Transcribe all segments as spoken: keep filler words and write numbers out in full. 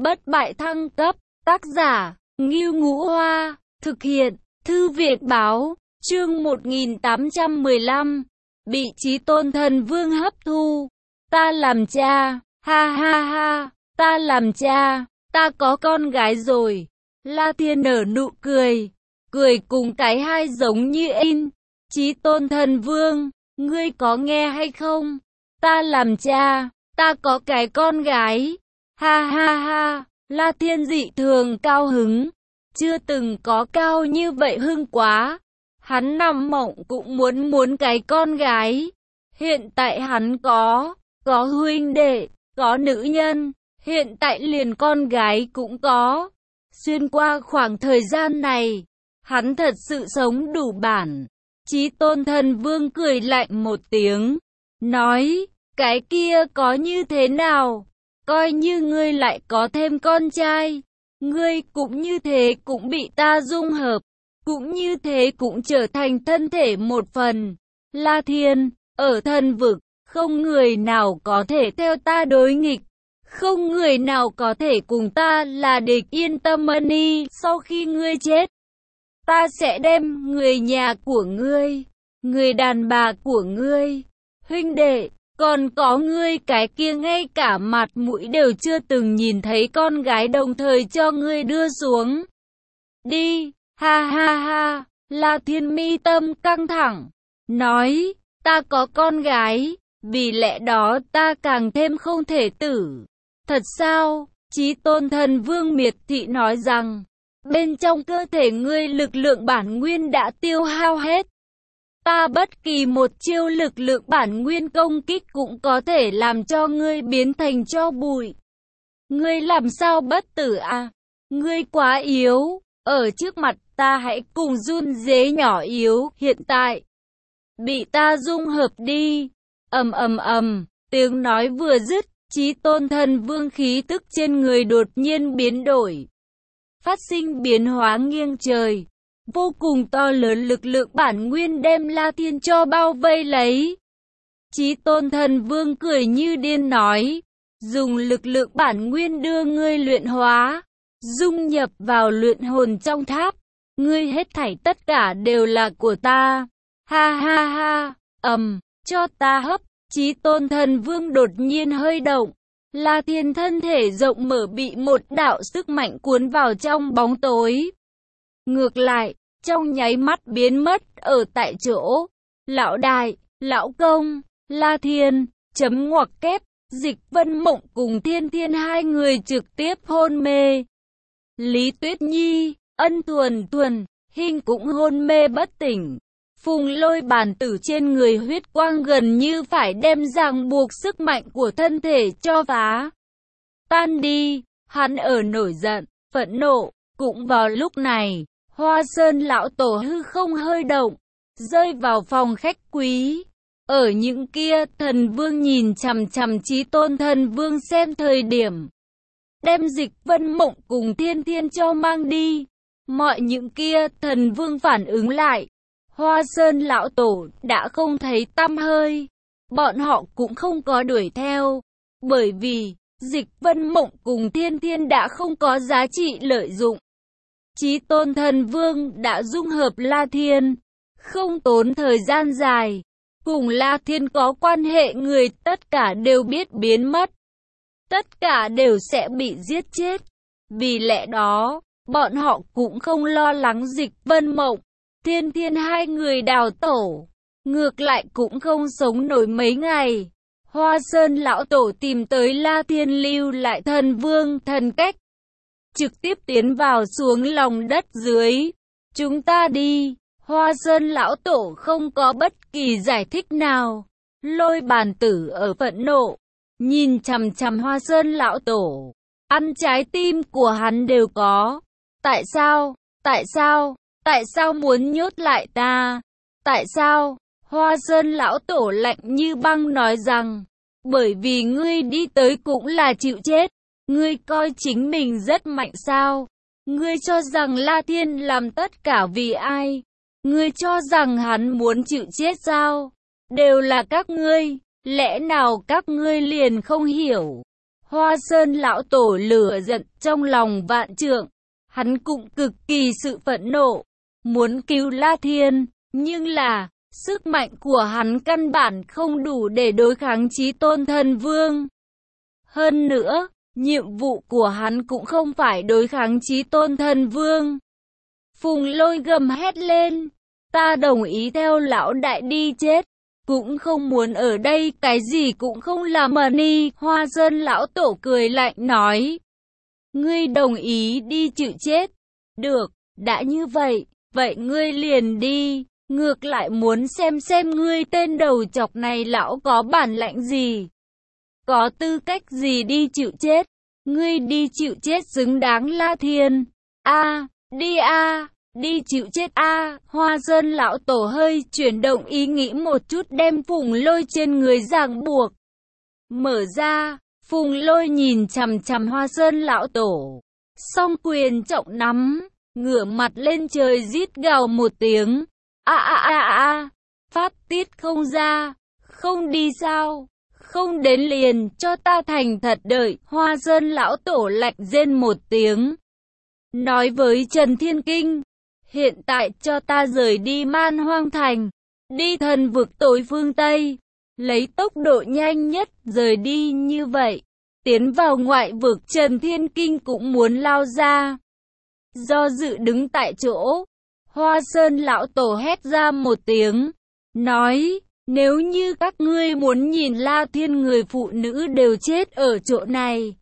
Bất bại thăng cấp, tác giả, Ngưu Ngũ Hoa, thực hiện, Thư viện báo, chương một nghìn tám trăm mười lăm, bị Chí Tôn Thần Vương hấp thu. Ta làm cha, ha ha ha, ta làm cha, ta có con gái rồi. La Thiên nở nụ cười, cười cùng cái hai giống như in. Chí Tôn Thần Vương, ngươi có nghe hay không? Ta làm cha, ta có cái con gái. Ha ha ha, La Thiên dị thường cao hứng, chưa từng có cao như vậy hưng quá. Hắn nằm mộng cũng muốn muốn cái con gái. Hiện tại hắn có, có huynh đệ, có nữ nhân, hiện tại liền con gái cũng có. Xuyên qua khoảng thời gian này, hắn thật sự sống đủ bản. Chí Tôn Thần Vương cười lạnh một tiếng, nói, cái kia có như thế nào? Coi như ngươi lại có thêm con trai, ngươi cũng như thế cũng bị ta dung hợp, cũng như thế cũng trở thành thân thể một phần. La Thiên, ở thần vực, không người nào có thể theo ta đối nghịch, không người nào có thể cùng ta là địch. Yên tâm Mani, sau khi ngươi chết, ta sẽ đem người nhà của ngươi, người đàn bà của ngươi, huynh đệ, còn có ngươi cái kia ngay cả mặt mũi đều chưa từng nhìn thấy con gái đồng thời cho ngươi đưa xuống. Đi, ha ha ha, La Thiên mi tâm căng thẳng, nói, ta có con gái, vì lẽ đó ta càng thêm không thể tử. Thật sao? Chí Tôn Thần Vương miệt thị nói rằng, bên trong cơ thể ngươi lực lượng bản nguyên đã tiêu hao hết. Ta bất kỳ một chiêu lực lượng bản nguyên công kích cũng có thể làm cho ngươi biến thành tro bụi. Ngươi làm sao bất tử à? Ngươi quá yếu, ở trước mặt ta hãy cùng run rế nhỏ yếu. Hiện tại, bị ta dung hợp đi. Ầm ầm ầm, tiếng nói vừa dứt, Chí Tôn Thần Vương khí tức trên người đột nhiên biến đổi, phát sinh biến hóa nghiêng trời. Vô cùng to lớn lực lượng bản nguyên đem La Thiên cho bao vây lấy. Chí Tôn Thần Vương cười như điên nói, dùng lực lượng bản nguyên đưa ngươi luyện hóa, dung nhập vào luyện hồn trong tháp. Ngươi hết thảy tất cả đều là của ta. Ha ha ha, ầm, cho ta hấp. Chí Tôn Thần Vương đột nhiên hơi động. La Thiên thân thể rộng mở bị một đạo sức mạnh cuốn vào trong bóng tối. Ngược lại, trong nháy mắt biến mất ở tại chỗ. Lão đại, lão công, La Thiên, chấm ngoặc kép, Dịch Vân Mộng cùng Thiên Thiên hai người trực tiếp hôn mê. Lý Tuyết Nhi, Ân Thuần Thuần, Hinh cũng hôn mê bất tỉnh. Phùng Lôi bản tử trên người huyết quang gần như phải đem ràng buộc sức mạnh của thân thể cho phá tan đi. Hắn ở nổi giận, phẫn nộ. Cũng vào lúc này, Hoa Sơn lão tổ hư không hơi động, rơi vào phòng khách quý. Ở những kia, thần vương nhìn chằm chằm Chí Tôn Thần Vương xem thời điểm, đem Dịch Vân Mộng cùng Thiên Thiên cho mang đi. Mọi những kia, thần vương phản ứng lại, Hoa Sơn lão tổ đã không thấy tăm hơi. Bọn họ cũng không có đuổi theo, bởi vì Dịch Vân Mộng cùng Thiên Thiên đã không có giá trị lợi dụng. Chí Tôn Thần Vương đã dung hợp La Thiên, không tốn thời gian dài, cùng La Thiên có quan hệ người tất cả đều biết biến mất, tất cả đều sẽ bị giết chết. Vì lẽ đó, bọn họ cũng không lo lắng Dịch Vân Mộng, Thiên Thiên hai người đào tổ, ngược lại cũng không sống nổi mấy ngày. Hoa Sơn lão tổ tìm tới La Thiên lưu lại thần vương thần cách, trực tiếp tiến vào xuống lòng đất dưới. Chúng ta đi. Hoa Sơn lão tổ không có bất kỳ giải thích nào. Lôi bàn tử ở phẫn nộ, nhìn chằm chằm Hoa Sơn lão tổ, ăn trái tim của hắn đều có. Tại sao? Tại sao? Tại sao muốn nhốt lại ta? Tại sao? Hoa Sơn lão tổ lạnh như băng nói rằng, bởi vì ngươi đi tới cũng là chịu chết. Ngươi coi chính mình rất mạnh sao? Ngươi cho rằng La Thiên làm tất cả vì ai? Ngươi cho rằng hắn muốn chịu chết sao? Đều là các ngươi, lẽ nào các ngươi liền không hiểu? Hoa Sơn lão tổ lửa giận trong lòng vạn trượng. Hắn cũng cực kỳ sự phẫn nộ, muốn cứu La Thiên, nhưng là, sức mạnh của hắn căn bản không đủ để đối kháng Chí Tôn Thần Vương. Hơn nữa, nhiệm vụ của hắn cũng không phải đối kháng Chí Tôn Thần Vương. Phùng Lôi gầm hét lên, ta đồng ý theo lão đại đi chết, cũng không muốn ở đây cái gì cũng không làm mà ni. Hoa Sơn lão tổ cười lạnh nói, ngươi đồng ý đi chịu chết, được, đã như vậy, vậy ngươi liền đi, ngược lại muốn xem xem ngươi tên đầu chọc này lão có bản lãnh gì, có tư cách gì đi chịu chết, ngươi đi chịu chết xứng đáng La Thiên, a đi a đi chịu chết a. Hoa Sơn lão tổ hơi chuyển động ý nghĩ một chút đem Phùng Lôi trên người ràng buộc. Mở ra, Phùng Lôi nhìn chằm chằm Hoa Sơn lão tổ, song quyền trọng nắm, ngửa mặt lên trời rít gào một tiếng. A a a a, phát tiết không ra, không đi sao, không đến liền cho ta thành thật đợi. Hoa Sơn lão tổ lạnh rên một tiếng, nói với Trần Thiên Kinh, hiện tại cho ta rời đi Man Hoang Thành, đi thần vực tối phương Tây, lấy tốc độ nhanh nhất rời đi. Như vậy, tiến vào ngoại vực. Trần Thiên Kinh cũng muốn lao ra, do dự đứng tại chỗ. Hoa Sơn lão tổ hét ra một tiếng, nói, nếu như các ngươi muốn nhìn La Thiên người phụ nữ đều chết ở chỗ này,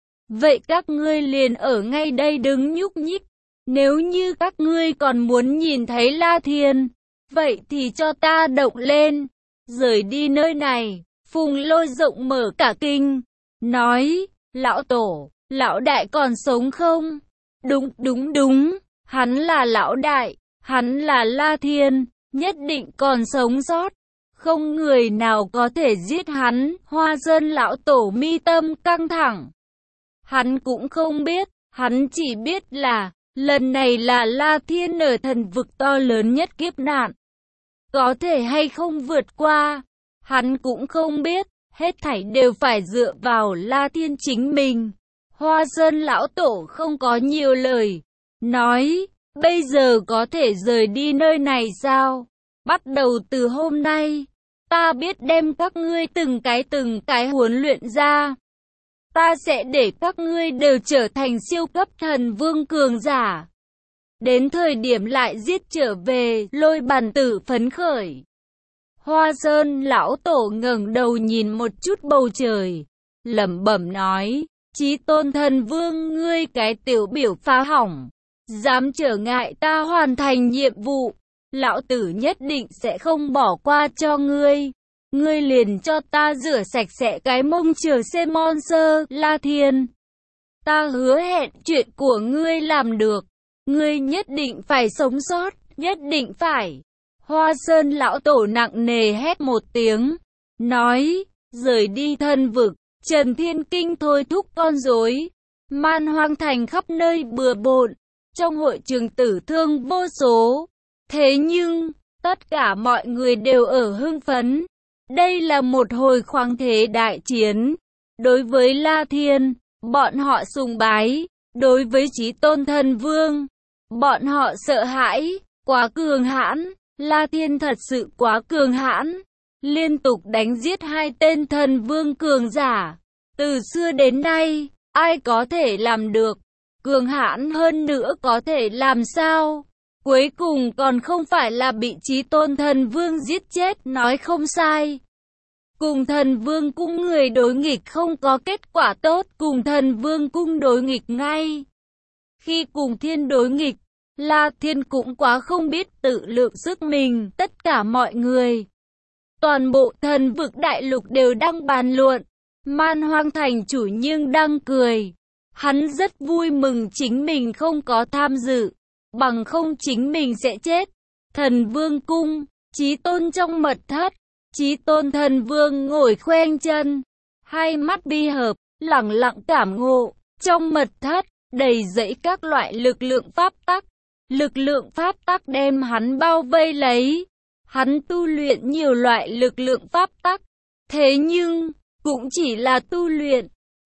vậy các ngươi liền ở ngay đây đứng nhúc nhích. Nếu như các ngươi còn muốn nhìn thấy La Thiên, vậy thì cho ta động lên, rời đi nơi này. Phùng Lôi rộng mở cả kinh, nói, lão tổ, lão đại còn sống không? Đúng, đúng, đúng, hắn là lão đại, hắn là La Thiên, nhất định còn sống sót, không người nào có thể giết hắn. Hoa Sơn lão tổ mi tâm căng thẳng, hắn cũng không biết, hắn chỉ biết là, lần này là La Thiên ở thần vực to lớn nhất kiếp nạn, có thể hay không vượt qua, hắn cũng không biết, hết thảy đều phải dựa vào La Thiên chính mình. Hoa Sơn lão tổ không có nhiều lời, nói, bây giờ có thể rời đi nơi này sao? Bắt đầu từ hôm nay, ta biết đem các ngươi từng cái từng cái huấn luyện ra. Ta sẽ để các ngươi đều trở thành siêu cấp thần vương cường giả. Đến thời điểm lại giết trở về. Lôi Bàn Tử phấn khởi. Hoa Sơn lão tổ ngẩng đầu nhìn một chút bầu trời, lẩm bẩm nói, Chí Tôn Thần Vương, ngươi cái tiểu biểu phá hỏng, dám trở ngại ta hoàn thành nhiệm vụ, lão tử nhất định sẽ không bỏ qua cho ngươi. Ngươi liền cho ta rửa sạch sẽ cái mông chờ xem monster. La Thiên, ta hứa hẹn chuyện của ngươi làm được, ngươi nhất định phải sống sót, nhất định phải. Hoa Sơn lão tổ nặng nề hét một tiếng, nói, rời đi thần vực. Trần Thiên Kinh thôi thúc con rối, Man Hoang Thành khắp nơi bừa bộn, trong hội trường tử thương vô số. Thế nhưng, tất cả mọi người đều ở hưng phấn. Đây là một hồi khoáng thế đại chiến. Đối với La Thiên, bọn họ sùng bái. Đối với Chí Tôn Thần Vương, bọn họ sợ hãi. Quá cường hãn, La Thiên thật sự quá cường hãn. Liên tục đánh giết hai tên thần vương cường giả. Từ xưa đến nay, ai có thể làm được? Cường hãn hơn nữa có thể làm sao? Cuối cùng còn không phải là bị Chí Tôn Thần Vương giết chết, nói không sai. Cùng Thần Vương cung người đối nghịch không có kết quả tốt, cùng Thần Vương cung đối nghịch ngay. Khi cùng Thiên đối nghịch, La Thiên cũng quá không biết tự lượng sức mình. Tất cả mọi người, toàn bộ thần vực đại lục đều đang bàn luận. Man Hoang Thành chủ nhưng đang cười. Hắn rất vui mừng chính mình không có tham dự, bằng không chính mình sẽ chết. Thần Vương cung, Chí Tôn trong mật thất, Chí Tôn Thần Vương ngồi khoanh chân, hai mắt bi hợp, lẳng lặng cảm ngộ. Trong mật thất, đầy dẫy các loại lực lượng pháp tắc. Lực lượng pháp tắc đem hắn bao vây lấy. Hắn tu luyện nhiều loại lực lượng pháp tắc. Thế nhưng, cũng chỉ là tu luyện.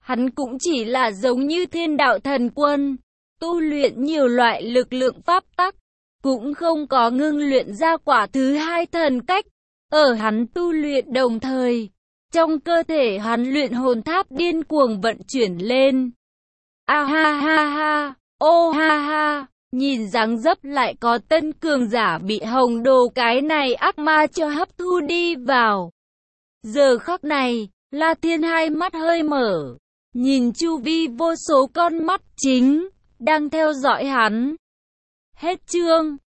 Hắn cũng chỉ là giống như thiên đạo thần quân, tu luyện nhiều loại lực lượng pháp tắc, cũng không có ngưng luyện ra quả thứ hai thần cách. Ở hắn tu luyện đồng thời, trong cơ thể hắn luyện hồn tháp điên cuồng vận chuyển lên. A ha ha ha, ô ha ha, nhìn dáng dấp lại có tân cường giả bị hồng đồ cái này ác ma cho hấp thu đi vào. Giờ khắc này, La Thiên hai mắt hơi mở, nhìn chu vi vô số con mắt chính đang theo dõi hắn. Hết chương.